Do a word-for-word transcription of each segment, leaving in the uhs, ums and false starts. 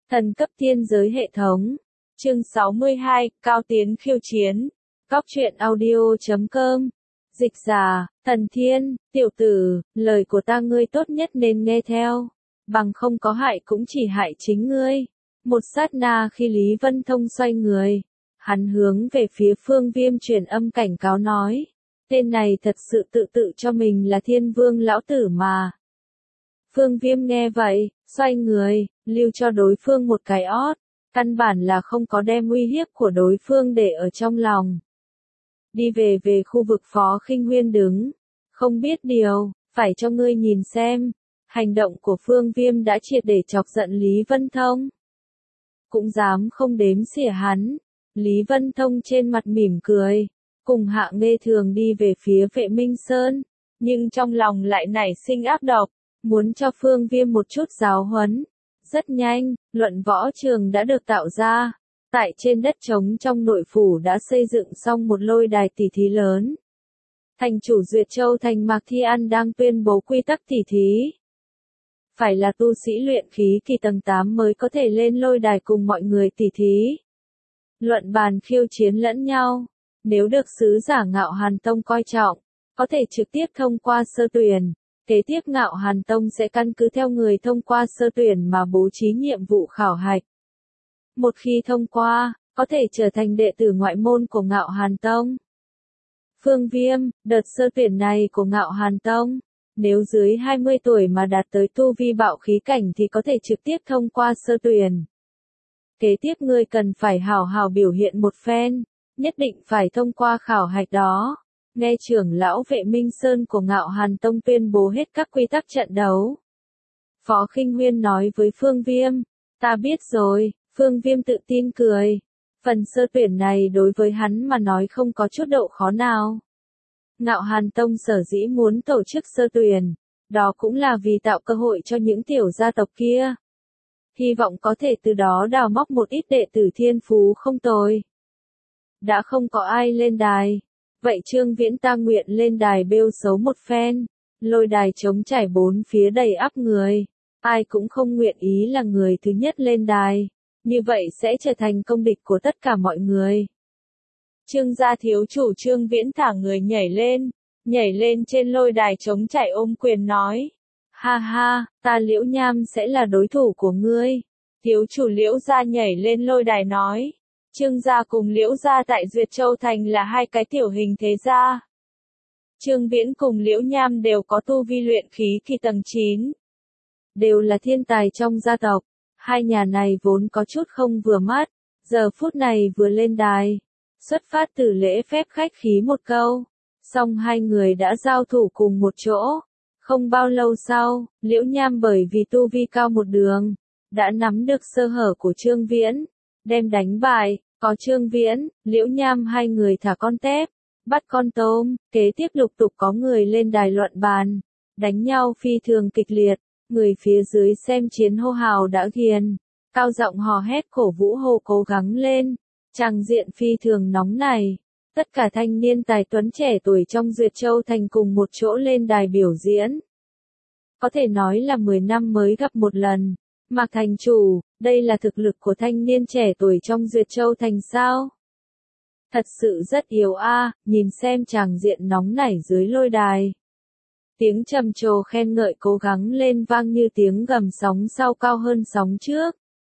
Thần cấp thiên giới hệ thống. Chương sáu mươi hai, Cao Tiến khiêu chiến. Góc truyện audio chấm com. Dịch giả, Thần Thiên, tiểu tử, lời của ta ngươi tốt nhất nên nghe theo. Bằng không có hại cũng chỉ hại chính ngươi. Một sát na khi Lý Vân Thông xoay người, hắn hướng về phía Phương Viêm truyền âm cảnh cáo nói. Tên này thật sự tự tự cho mình là thiên vương lão tử mà. Phương Viêm nghe vậy, xoay người, lưu cho đối phương một cái ót, căn bản là không có đem uy hiếp của đối phương để ở trong lòng. Đi về về khu vực Phó Khinh Huyên đứng, không biết điều, phải cho ngươi nhìn xem, hành động của Phương Viêm đã triệt để chọc giận Lý Vân Thông. Cũng dám không đếm xỉa hắn, Lý Vân Thông trên mặt mỉm cười, cùng Hạ Nghê Thường đi về phía Vệ Minh Sơn, nhưng trong lòng lại nảy sinh ác độc, muốn cho Phương Viêm một chút giáo huấn. Rất nhanh, luận võ trường đã được tạo ra. Tại trên đất trống trong nội phủ đã xây dựng xong một lôi đài tỉ thí lớn. Thành chủ Duyệt Châu Thành Mạc Thi An đang tuyên bố quy tắc tỉ thí. Phải là tu sĩ luyện khí kỳ tầng tám mới có thể lên lôi đài cùng mọi người tỉ thí. Luận bàn khiêu chiến lẫn nhau. Nếu được sứ giả Ngạo Hàn Tông coi trọng, có thể trực tiếp thông qua sơ tuyển. Kế tiếp Ngạo Hàn Tông sẽ căn cứ theo người thông qua sơ tuyển mà bố trí nhiệm vụ khảo hạch. Một khi thông qua, có thể trở thành đệ tử ngoại môn của Ngạo Hàn Tông. Phương Viêm, đợt sơ tuyển này của Ngạo Hàn Tông, nếu dưới hai mươi tuổi mà đạt tới tu vi bạo khí cảnh thì có thể trực tiếp thông qua sơ tuyển. Kế tiếp ngươi cần phải hào hào biểu hiện một phen, nhất định phải thông qua khảo hạch đó. Nghe trưởng lão Vệ Minh Sơn của Ngạo Hàn Tông tuyên bố hết các quy tắc trận đấu. Phó Khinh Huyên nói với Phương Viêm, ta biết rồi. Phương Viêm tự tin cười. Phần sơ tuyển này đối với hắn mà nói không có chút độ khó nào. Ngạo Hàn Tông sở dĩ muốn tổ chức sơ tuyển, đó cũng là vì tạo cơ hội cho những tiểu gia tộc kia. Hy vọng có thể từ đó đào móc một ít đệ tử thiên phú không tồi. Đã không có ai lên đài. Vậy Trương Viễn ta nguyện lên đài bêu xấu một phen. Lôi đài trống trải bốn phía đầy ắp người. Ai cũng không nguyện ý là người thứ nhất lên đài. Như vậy sẽ trở thành công địch của tất cả mọi người. Trương gia thiếu chủ Trương Viễn thả người nhảy lên. Nhảy lên trên lôi đài trống trải ôm quyền nói. Ha ha, ta Liễu Nham sẽ là đối thủ của ngươi. Thiếu chủ Liễu gia nhảy lên lôi đài nói. Trương gia cùng Liễu gia tại Duyệt Châu Thành là hai cái tiểu hình thế gia. Trương Viễn cùng Liễu Nham đều có tu vi luyện khí kỳ tầng chín. Đều là thiên tài trong gia tộc. Hai nhà này vốn có chút không vừa mắt. Giờ phút này vừa lên đài. Xuất phát từ lễ phép khách khí một câu. Xong hai người đã giao thủ cùng một chỗ. Không bao lâu sau, Liễu Nham bởi vì tu vi cao một đường. Đã nắm được sơ hở của Trương Viễn. Đem đánh bại, có Trương Viễn, Liễu Nham hai người thả con tép, bắt con tôm, kế tiếp lục tục có người lên đài luận bàn, đánh nhau phi thường kịch liệt, người phía dưới xem chiến hô hào đã ghiền, cao giọng hò hét cổ vũ hô cố gắng lên, tràng diện phi thường nóng này, tất cả thanh niên tài tuấn trẻ tuổi trong Duyệt Châu Thành cùng một chỗ lên đài biểu diễn. Có thể nói là mười năm mới gặp một lần. Mạc thành chủ, đây là thực lực của thanh niên trẻ tuổi trong Duyệt Châu Thành sao? Thật sự rất yếu a, à, nhìn xem tràng diện nóng nảy dưới lôi đài. Tiếng trầm trồ khen ngợi cố gắng lên vang như tiếng gầm sóng sau cao hơn sóng trước.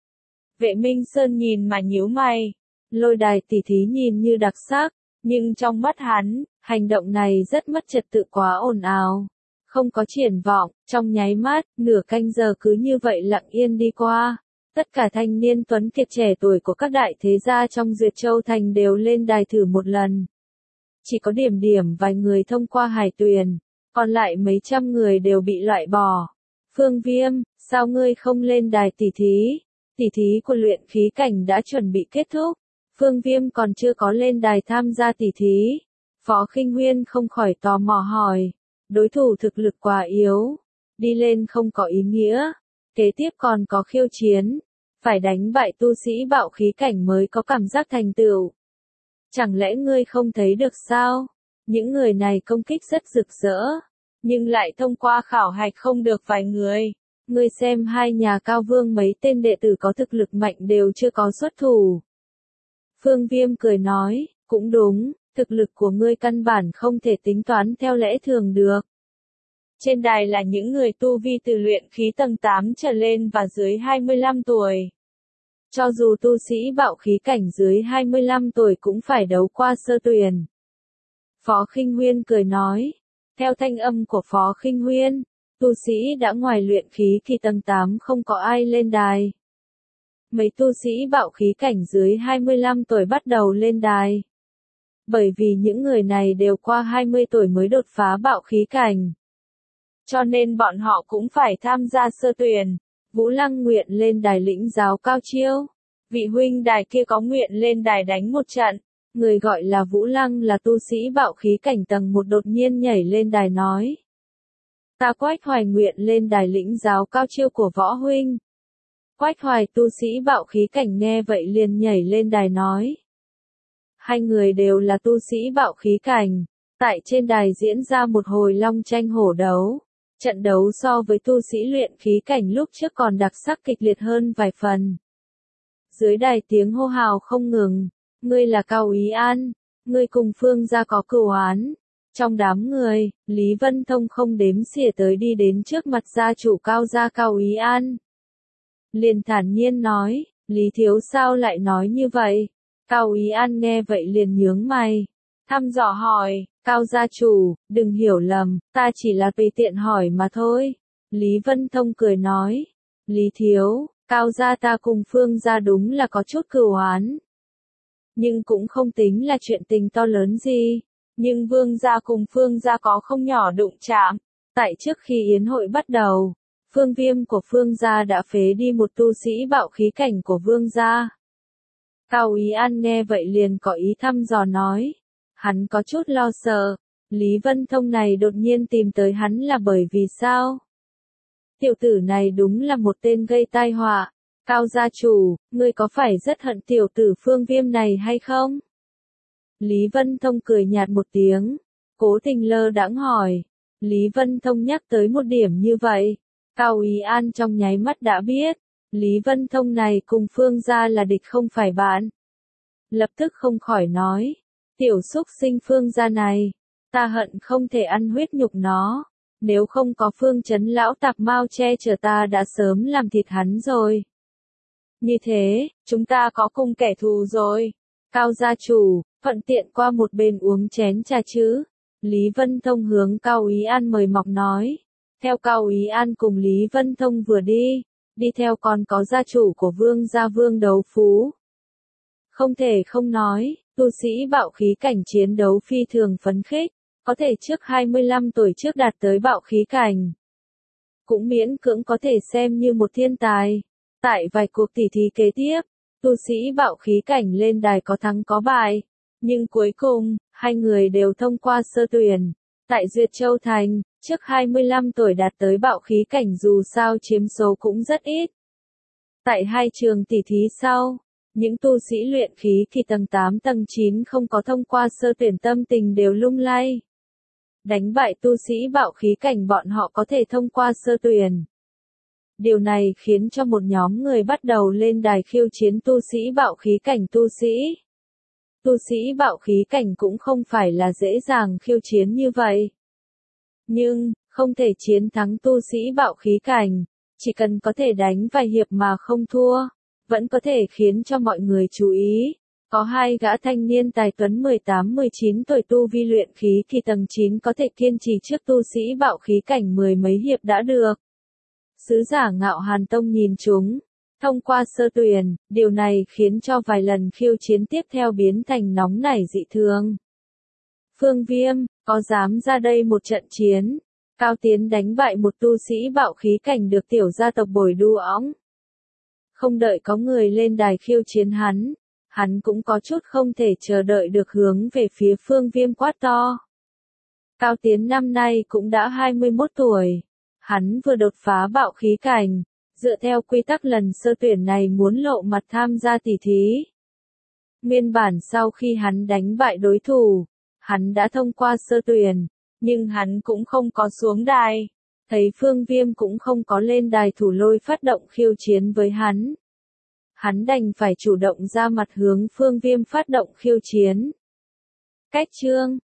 Vệ Minh Sơn nhìn mà nhíu mày. Lôi đài tỉ thí nhìn như đặc sắc, nhưng trong mắt hắn, hành động này rất mất trật tự quá ồn ào. Không có triển vọng, trong nháy mắt, nửa canh giờ cứ như vậy lặng yên đi qua. Tất cả thanh niên tuấn kiệt trẻ tuổi của các đại thế gia trong Duyệt Châu Thành đều lên đài thử một lần. Chỉ có điểm điểm vài người thông qua hải tuyển, còn lại mấy trăm người đều bị loại bỏ. Phương Viêm, sao ngươi không lên đài tỉ thí? Tỉ thí của luyện khí cảnh đã chuẩn bị kết thúc. Phương Viêm còn chưa có lên đài tham gia tỉ thí. Phó Khinh Huyên không khỏi tò mò hỏi. Đối thủ thực lực quá yếu, đi lên không có ý nghĩa, kế tiếp còn có khiêu chiến, phải đánh bại tu sĩ bạo khí cảnh mới có cảm giác thành tựu. Chẳng lẽ ngươi không thấy được sao? Những người này công kích rất rực rỡ, nhưng lại thông qua khảo hạch không được vài người. Ngươi xem hai nhà Cao Vương mấy tên đệ tử có thực lực mạnh đều chưa có xuất thủ. Phương Viêm cười nói, cũng đúng, thực lực của ngươi căn bản không thể tính toán theo lẽ thường được. Trên đài là những người tu vi từ luyện khí tầng tám trở lên và dưới hai mươi lăm tuổi. Cho dù tu sĩ bạo khí cảnh dưới hai mươi lăm tuổi cũng phải đấu qua sơ tuyển. Phó Khinh Huyên cười nói, theo thanh âm của Phó Khinh Huyên, tu sĩ đã ngoài luyện khí kỳ tầng tám không có ai lên đài. Mấy tu sĩ bạo khí cảnh dưới hai mươi lăm tuổi bắt đầu lên đài. Bởi vì những người này đều qua hai mươi tuổi mới đột phá bạo khí cảnh. Cho nên bọn họ cũng phải tham gia sơ tuyển. Vũ Lăng nguyện lên đài lĩnh giáo cao chiêu. Vị huynh đài kia có nguyện lên đài đánh một trận. Người gọi là Vũ Lăng là tu sĩ bạo khí cảnh tầng một đột nhiên nhảy lên đài nói. Ta Quách Hoài nguyện lên đài lĩnh giáo cao chiêu của võ huynh. Quách Hoài tu sĩ bạo khí cảnh nghe vậy liền nhảy lên đài nói. Hai người đều là tu sĩ bạo khí cảnh. Tại trên đài diễn ra một hồi long tranh hổ đấu. Trận đấu so với tu sĩ luyện khí cảnh lúc trước còn đặc sắc kịch liệt hơn vài phần. Dưới đài tiếng hô hào không ngừng. Ngươi là Cao Ý An. Ngươi cùng Phương gia có cửu oán. Trong đám người, Lý Vân Thông không đếm xỉa tới đi đến trước mặt gia chủ Cao gia Cao Ý An. Liền thản nhiên nói, Lý Thiếu sao lại nói như vậy? Cao Ý An nghe vậy liền nhướng mày. Thăm dò hỏi, Cao gia chủ, đừng hiểu lầm, ta chỉ là tùy tiện hỏi mà thôi. Lý Vân Thông cười nói, Lý Thiếu, Cao gia ta cùng Phương gia đúng là có chút cửu oán. Nhưng cũng không tính là chuyện tình to lớn gì. Nhưng Vương gia cùng Phương gia có không nhỏ đụng chạm. Tại trước khi yến hội bắt đầu, Phương Viêm của Phương gia đã phế đi một tu sĩ bạo khí cảnh của Vương gia. Cao Ý An nghe vậy liền có ý thăm dò nói. Hắn có chút lo sợ. Lý Vân Thông này đột nhiên tìm tới hắn là bởi vì sao? Tiểu tử này đúng là một tên gây tai họa. Cao gia chủ, ngươi có phải rất hận tiểu tử Phương Viêm này hay không? Lý Vân Thông cười nhạt một tiếng. Cố Tình lơ đãng hỏi. Lý Vân Thông nhắc tới một điểm như vậy. Cao Ý An trong nháy mắt đã biết. Lý Vân Thông này cùng Phương gia là địch không phải bạn. Lập tức không khỏi nói. Tiểu xúc sinh Phương gia này. Ta hận không thể ăn huyết nhục nó. Nếu không có Phương Chấn lão tạp mau che chở ta đã sớm làm thịt hắn rồi. Như thế, chúng ta có cùng kẻ thù rồi. Cao gia chủ, thuận tiện qua một bên uống chén trà chứ. Lý Vân Thông hướng Cao Ý An mời mọc nói. Theo Cao Ý An cùng Lý Vân Thông vừa đi, đi theo còn có gia chủ của Vương gia Vương Đấu Phú. Không thể không nói, tu sĩ bạo khí cảnh chiến đấu phi thường phấn khích, có thể trước hai mươi lăm tuổi trước đạt tới bạo khí cảnh. Cũng miễn cưỡng có thể xem như một thiên tài. Tại vài cuộc tỉ thí kế tiếp, tu sĩ bạo khí cảnh lên đài có thắng có bại. Nhưng cuối cùng, hai người đều thông qua sơ tuyển. Tại Duyệt Châu Thành, trước hai mươi lăm tuổi đạt tới bạo khí cảnh dù sao chiếm số cũng rất ít. Tại hai trường tỉ thí sau, những tu sĩ luyện khí kỳ tầng tám tầng chín không có thông qua sơ tuyển tâm tình đều lung lay. Đánh bại tu sĩ bạo khí cảnh bọn họ có thể thông qua sơ tuyển. Điều này khiến cho một nhóm người bắt đầu lên đài khiêu chiến tu sĩ bạo khí cảnh tu sĩ. Tu sĩ bạo khí cảnh cũng không phải là dễ dàng khiêu chiến như vậy. Nhưng, không thể chiến thắng tu sĩ bạo khí cảnh, chỉ cần có thể đánh vài hiệp mà không thua, vẫn có thể khiến cho mọi người chú ý. Có hai gã thanh niên tài tuấn mười tám mười chín tuổi tu vi luyện khí kỳ tầng chín có thể kiên trì trước tu sĩ bạo khí cảnh mười mấy hiệp đã được. Sứ giả Ngạo Hàn Tông nhìn chúng, thông qua sơ tuyển, điều này khiến cho vài lần khiêu chiến tiếp theo biến thành nóng nảy dị thường. Phương Viêm, có dám ra đây một trận chiến? Cao Tiến đánh bại một tu sĩ bạo khí cảnh được tiểu gia tộc bồi đu óng. Không đợi có người lên đài khiêu chiến hắn, hắn cũng có chút không thể chờ đợi được hướng về phía Phương Viêm quát to. Cao Tiến năm nay cũng đã hai mươi mốt tuổi. Hắn vừa đột phá bạo khí cảnh, dựa theo quy tắc lần sơ tuyển này muốn lộ mặt tham gia tỉ thí. Nguyên bản sau khi hắn đánh bại đối thủ, hắn đã thông qua sơ tuyển, nhưng hắn cũng không có xuống đài. Thấy Phương Viêm cũng không có lên đài thủ lôi phát động khiêu chiến với hắn. Hắn đành phải chủ động ra mặt hướng Phương Viêm phát động khiêu chiến. Cách chương